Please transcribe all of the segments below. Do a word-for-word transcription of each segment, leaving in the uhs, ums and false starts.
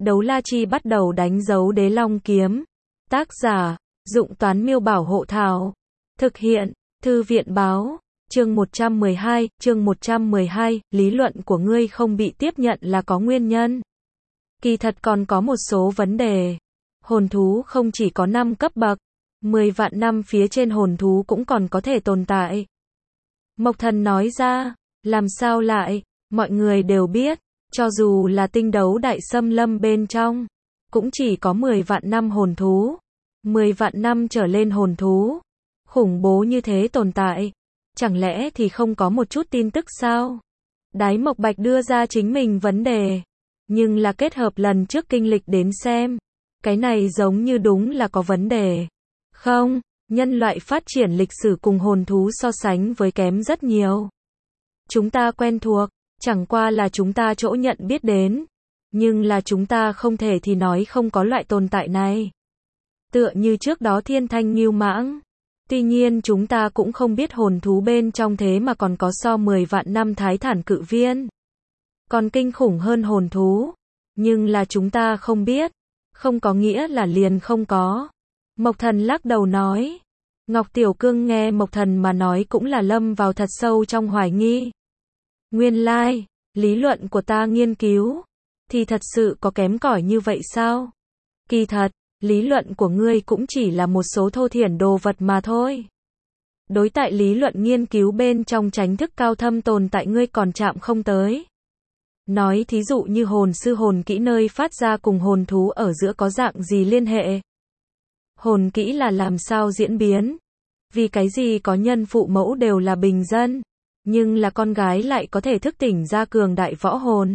Đấu la chi bắt đầu đánh dấu đế long kiếm. Tác giả, Dụng Toán Miêu Bảo Hộ Thảo. Thực hiện, Thư viện Báo. Chương một trăm mười hai, chương một trăm mười hai, lý luận của ngươi không bị tiếp nhận là có nguyên nhân. Kỳ thật còn có một số vấn đề. Hồn thú không chỉ có năm cấp bậc, mười vạn năm phía trên hồn thú cũng còn có thể tồn tại. Mộc Thần nói ra, làm sao lại, mọi người đều biết, cho dù là tinh đấu đại xâm lâm bên trong, cũng chỉ có mười vạn năm hồn thú, mười vạn năm trở lên hồn thú, khủng bố như thế tồn tại, chẳng lẽ thì không có một chút tin tức sao? Đái Mộc Bạch đưa ra chính mình vấn đề, nhưng là kết hợp lần trước kinh lịch đến xem, cái này giống như đúng là có vấn đề. Không, nhân loại phát triển lịch sử cùng hồn thú so sánh với kém rất nhiều. Chúng ta quen thuộc, chẳng qua là chúng ta chỗ nhận biết đến, nhưng là chúng ta không thể thì nói không có loại tồn tại này. Tựa như trước đó thiên thanh ngưu mãng. Tuy nhiên chúng ta cũng không biết hồn thú bên trong thế mà còn có so mười vạn năm thái thản cự viên. Còn kinh khủng hơn hồn thú. Nhưng là chúng ta không biết. Không có nghĩa là liền không có. Mộc Thần lắc đầu nói. Ngọc Tiểu Cương nghe Mộc Thần mà nói cũng là lâm vào thật sâu trong hoài nghi. Nguyên lai, lý luận của ta nghiên cứu, thì thật sự có kém cỏi như vậy sao? Kỳ thật, lý luận của ngươi cũng chỉ là một số thô thiển đồ vật mà thôi. Đối tại lý luận nghiên cứu bên trong chánh thức cao thâm tồn tại ngươi còn chạm không tới. Nói thí dụ như hồn sư hồn kỹ nơi phát ra cùng hồn thú ở giữa có dạng gì liên hệ. Hồn kỹ là làm sao diễn biến. Vì cái gì có nhân phụ mẫu đều là bình dân, nhưng là con gái lại có thể thức tỉnh ra cường đại võ hồn.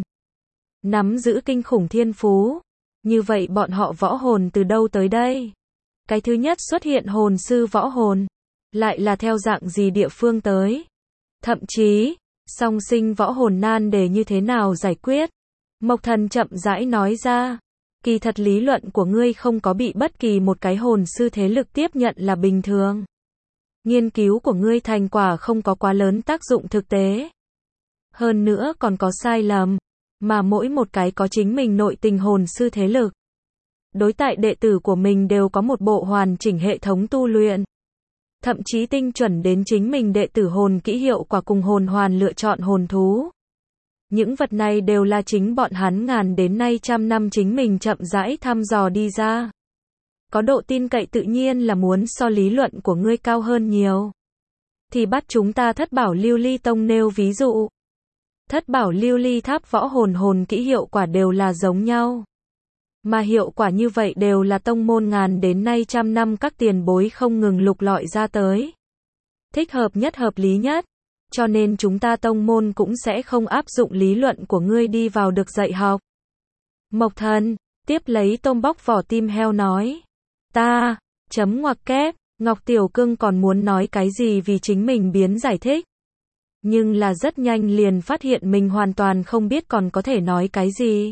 Nắm giữ kinh khủng thiên phú. Như vậy bọn họ võ hồn từ đâu tới đây? Cái thứ nhất xuất hiện hồn sư võ hồn, lại là theo dạng gì địa phương tới? Thậm chí, song sinh võ hồn nan đề như thế nào giải quyết? Mộc Thần chậm rãi nói ra, kỳ thật lý luận của ngươi không có bị bất kỳ một cái hồn sư thế lực tiếp nhận là bình thường. Nghiên cứu của ngươi thành quả không có quá lớn tác dụng thực tế. Hơn nữa còn có sai lầm, mà mỗi một cái có chính mình nội tình hồn sư thế lực. Đối tại đệ tử của mình đều có một bộ hoàn chỉnh hệ thống tu luyện. Thậm chí tinh chuẩn đến chính mình đệ tử hồn kỹ hiệu quả cùng hồn hoàn lựa chọn hồn thú. Những vật này đều là chính bọn hắn ngàn đến nay trăm năm chính mình chậm rãi thăm dò đi ra. Có độ tin cậy tự nhiên là muốn so lý luận của ngươi cao hơn nhiều. Thì bắt chúng ta Thất Bảo Lưu Ly Tông nêu ví dụ. Thất Bảo Lưu Ly Tháp võ hồn hồn kỹ hiệu quả đều là giống nhau. Mà hiệu quả như vậy đều là tông môn ngàn đến nay trăm năm các tiền bối không ngừng lục lọi ra tới. Thích hợp nhất hợp lý nhất. Cho nên chúng ta tông môn cũng sẽ không áp dụng lý luận của ngươi đi vào được dạy học. Mộc Thần, tiếp lấy tôm bóc vỏ tim heo nói. Ta, chấm ngoặc kép, Ngọc Tiểu Cương còn muốn nói cái gì vì chính mình biến giải thích. Nhưng là rất nhanh liền phát hiện mình hoàn toàn không biết còn có thể nói cái gì.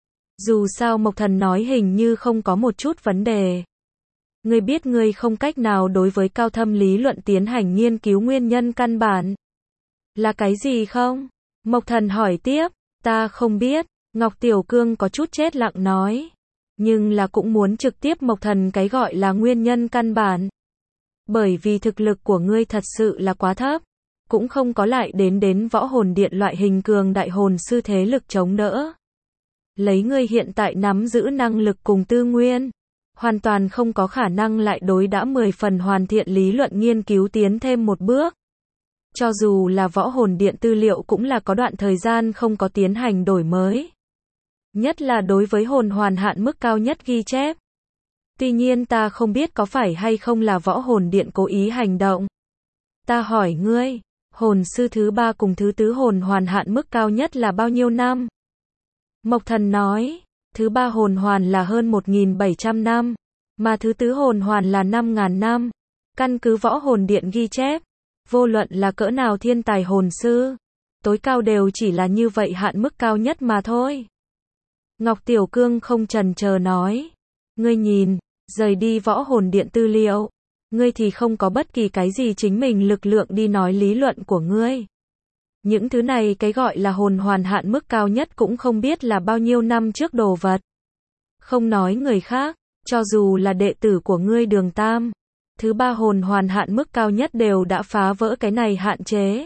Dù sao Mộc Thần nói hình như không có một chút vấn đề. Ngươi biết ngươi không cách nào đối với cao thâm lý luận tiến hành nghiên cứu nguyên nhân căn bản. Là cái gì không? Mộc Thần hỏi tiếp, ta không biết, Ngọc Tiểu Cương có chút chết lặng nói. Nhưng là cũng muốn trực tiếp Mộc Thần cái gọi là nguyên nhân căn bản. Bởi vì thực lực của ngươi thật sự là quá thấp. Cũng không có lại đến đến võ hồn điện loại hình cường đại hồn sư thế lực chống đỡ. Lấy ngươi hiện tại nắm giữ năng lực cùng tư nguyên, hoàn toàn không có khả năng lại đối đã mười phần hoàn thiện lý luận nghiên cứu tiến thêm một bước. Cho dù là võ hồn điện tư liệu cũng là có đoạn thời gian không có tiến hành đổi mới. Nhất là đối với hồn hoàn hạn mức cao nhất ghi chép. Tuy nhiên ta không biết có phải hay không là võ hồn điện cố ý hành động. Ta hỏi ngươi, hồn sư thứ ba cùng thứ tứ hồn hoàn hạn mức cao nhất là bao nhiêu năm? Mộc Thần nói, thứ ba hồn hoàn là hơn một nghìn bảy trăm năm, mà thứ tứ hồn hoàn là năm nghìn năm. Căn cứ võ hồn điện ghi chép, vô luận là cỡ nào thiên tài hồn sư, tối cao đều chỉ là như vậy hạn mức cao nhất mà thôi. Ngọc Tiểu Cương không chần chờ nói, ngươi nhìn, rời đi võ hồn điện tư liệu, ngươi thì không có bất kỳ cái gì chính mình lực lượng đi nói lý luận của ngươi. Những thứ này cái gọi là hồn hoàn hạn mức cao nhất cũng không biết là bao nhiêu năm trước đồ vật. Không nói người khác, cho dù là đệ tử của ngươi Đường Tam, thứ ba hồn hoàn hạn mức cao nhất đều đã phá vỡ cái này hạn chế.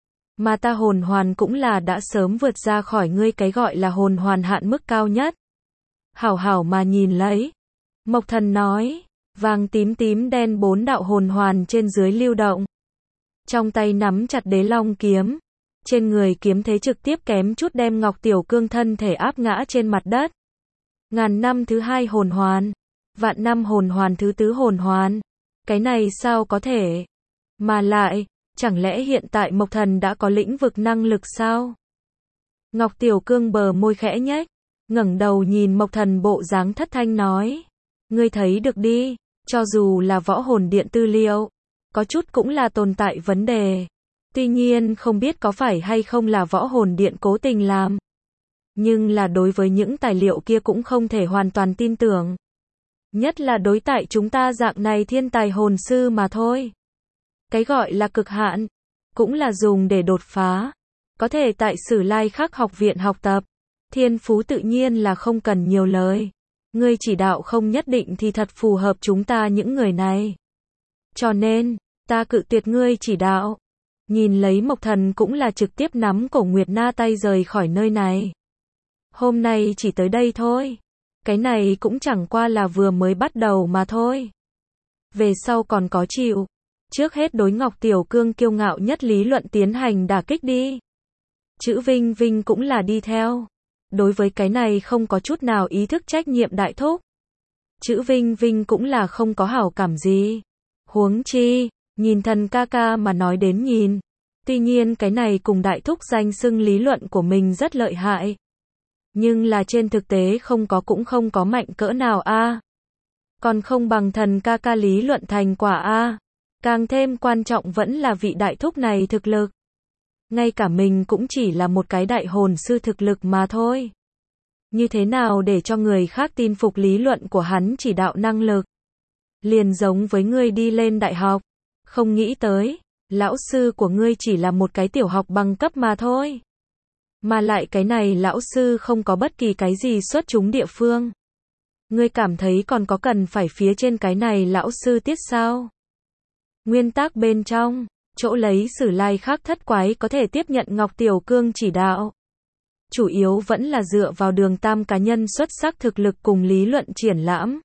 Mà ta hồn hoàn cũng là đã sớm vượt ra khỏi ngươi cái gọi là hồn hoàn hạn mức cao nhất. Hảo hảo mà nhìn lấy. Mộc Thần nói, vàng tím tím đen bốn đạo hồn hoàn trên dưới lưu động. Trong tay nắm chặt đế long kiếm. Trên người kiếm thế trực tiếp kém chút đem Ngọc Tiểu Cương thân thể áp ngã trên mặt đất. Ngàn năm thứ hai hồn hoàn. Vạn năm hồn hoàn thứ tứ hồn hoàn. Cái này sao có thể? Mà lại, chẳng lẽ hiện tại Mộc Thần đã có lĩnh vực năng lực sao? Ngọc Tiểu Cương bờ môi khẽ nhếch, ngẩng đầu nhìn Mộc Thần bộ dáng thất thanh nói. Ngươi thấy được đi, cho dù là võ hồn điện tư liệu, có chút cũng là tồn tại vấn đề. Tuy nhiên không biết có phải hay không là võ hồn điện cố tình làm. Nhưng là đối với những tài liệu kia cũng không thể hoàn toàn tin tưởng. Nhất là đối tại chúng ta dạng này thiên tài hồn sư mà thôi. Cái gọi là cực hạn, cũng là dùng để đột phá. Có thể tại Sử Lai Khắc học viện học tập. Thiên phú tự nhiên là không cần nhiều lời. Ngươi chỉ đạo không nhất định thì thật phù hợp chúng ta những người này. Cho nên, ta cự tuyệt ngươi chỉ đạo. Nhìn lấy Mộc Thần cũng là trực tiếp nắm cổ Nguyệt Na tay rời khỏi nơi này. Hôm nay chỉ tới đây thôi. Cái này cũng chẳng qua là vừa mới bắt đầu mà thôi. Về sau còn có chịu. Trước hết đối Ngọc Tiểu Cương kiêu ngạo nhất lý luận tiến hành đả kích đi. Chữ Vinh Vinh cũng là đi theo. Đối với cái này không có chút nào ý thức trách nhiệm đại thúc. Chữ Vinh Vinh cũng là không có hảo cảm gì. Huống chi, nhìn Thần ca ca mà nói đến nhìn. Tuy nhiên cái này cùng đại thúc danh xưng lý luận của mình rất lợi hại. Nhưng là trên thực tế không có cũng không có mạnh cỡ nào a. Còn không bằng Thần ca ca lý luận thành quả a. Càng thêm quan trọng vẫn là vị đại thúc này thực lực. Ngay cả mình cũng chỉ là một cái đại hồn sư thực lực mà thôi. Như thế nào để cho người khác tin phục lý luận của hắn chỉ đạo năng lực? Liền giống với ngươi đi lên đại học. Không nghĩ tới, lão sư của ngươi chỉ là một cái tiểu học bằng cấp mà thôi. Mà lại cái này lão sư không có bất kỳ cái gì xuất chúng địa phương. Ngươi cảm thấy còn có cần phải phía trên cái này lão sư tiết sao? Nguyên tắc bên trong, chỗ lấy Sử Lai Khắc thất quái có thể tiếp nhận Ngọc Tiểu Cương chỉ đạo. Chủ yếu vẫn là dựa vào Đường Tam cá nhân xuất sắc thực lực cùng lý luận triển lãm.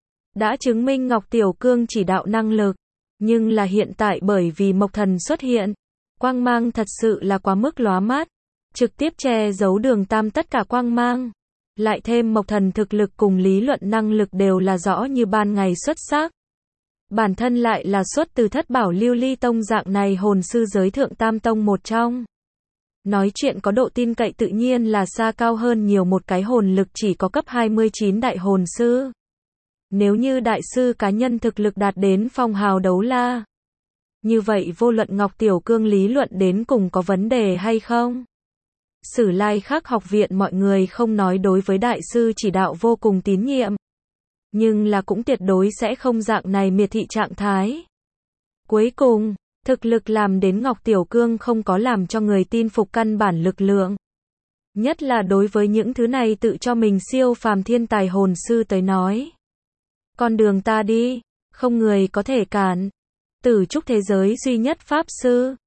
Đã chứng minh Ngọc Tiểu Cương chỉ đạo năng lực. Nhưng là hiện tại bởi vì Mộc Thần xuất hiện, quang mang thật sự là quá mức lóa mắt. Trực tiếp che giấu Đường Tam tất cả quang mang. Lại thêm Mộc Thần thực lực cùng lý luận năng lực đều là rõ như ban ngày xuất sắc. Bản thân lại là xuất từ Thất Bảo Lưu Ly Tông dạng này hồn sư giới thượng tam tông một trong. Nói chuyện có độ tin cậy tự nhiên là xa cao hơn nhiều một cái hồn lực chỉ có cấp hai mươi chín đại hồn sư. Nếu như đại sư cá nhân thực lực đạt đến phong hào đấu la. Như vậy vô luận Ngọc Tiểu Cương lý luận đến cùng có vấn đề hay không? Sử Lai Khắc học viện mọi người không nói đối với đại sư chỉ đạo vô cùng tín nhiệm. Nhưng là cũng tuyệt đối sẽ không dạng này miệt thị trạng thái. Cuối cùng, thực lực làm đến Ngọc Tiểu Cương không có làm cho người tin phục căn bản lực lượng. Nhất là đối với những thứ này tự cho mình siêu phàm thiên tài hồn sư tới nói. Con đường ta đi, không người có thể cản. Tử trúc thế giới duy nhất pháp sư,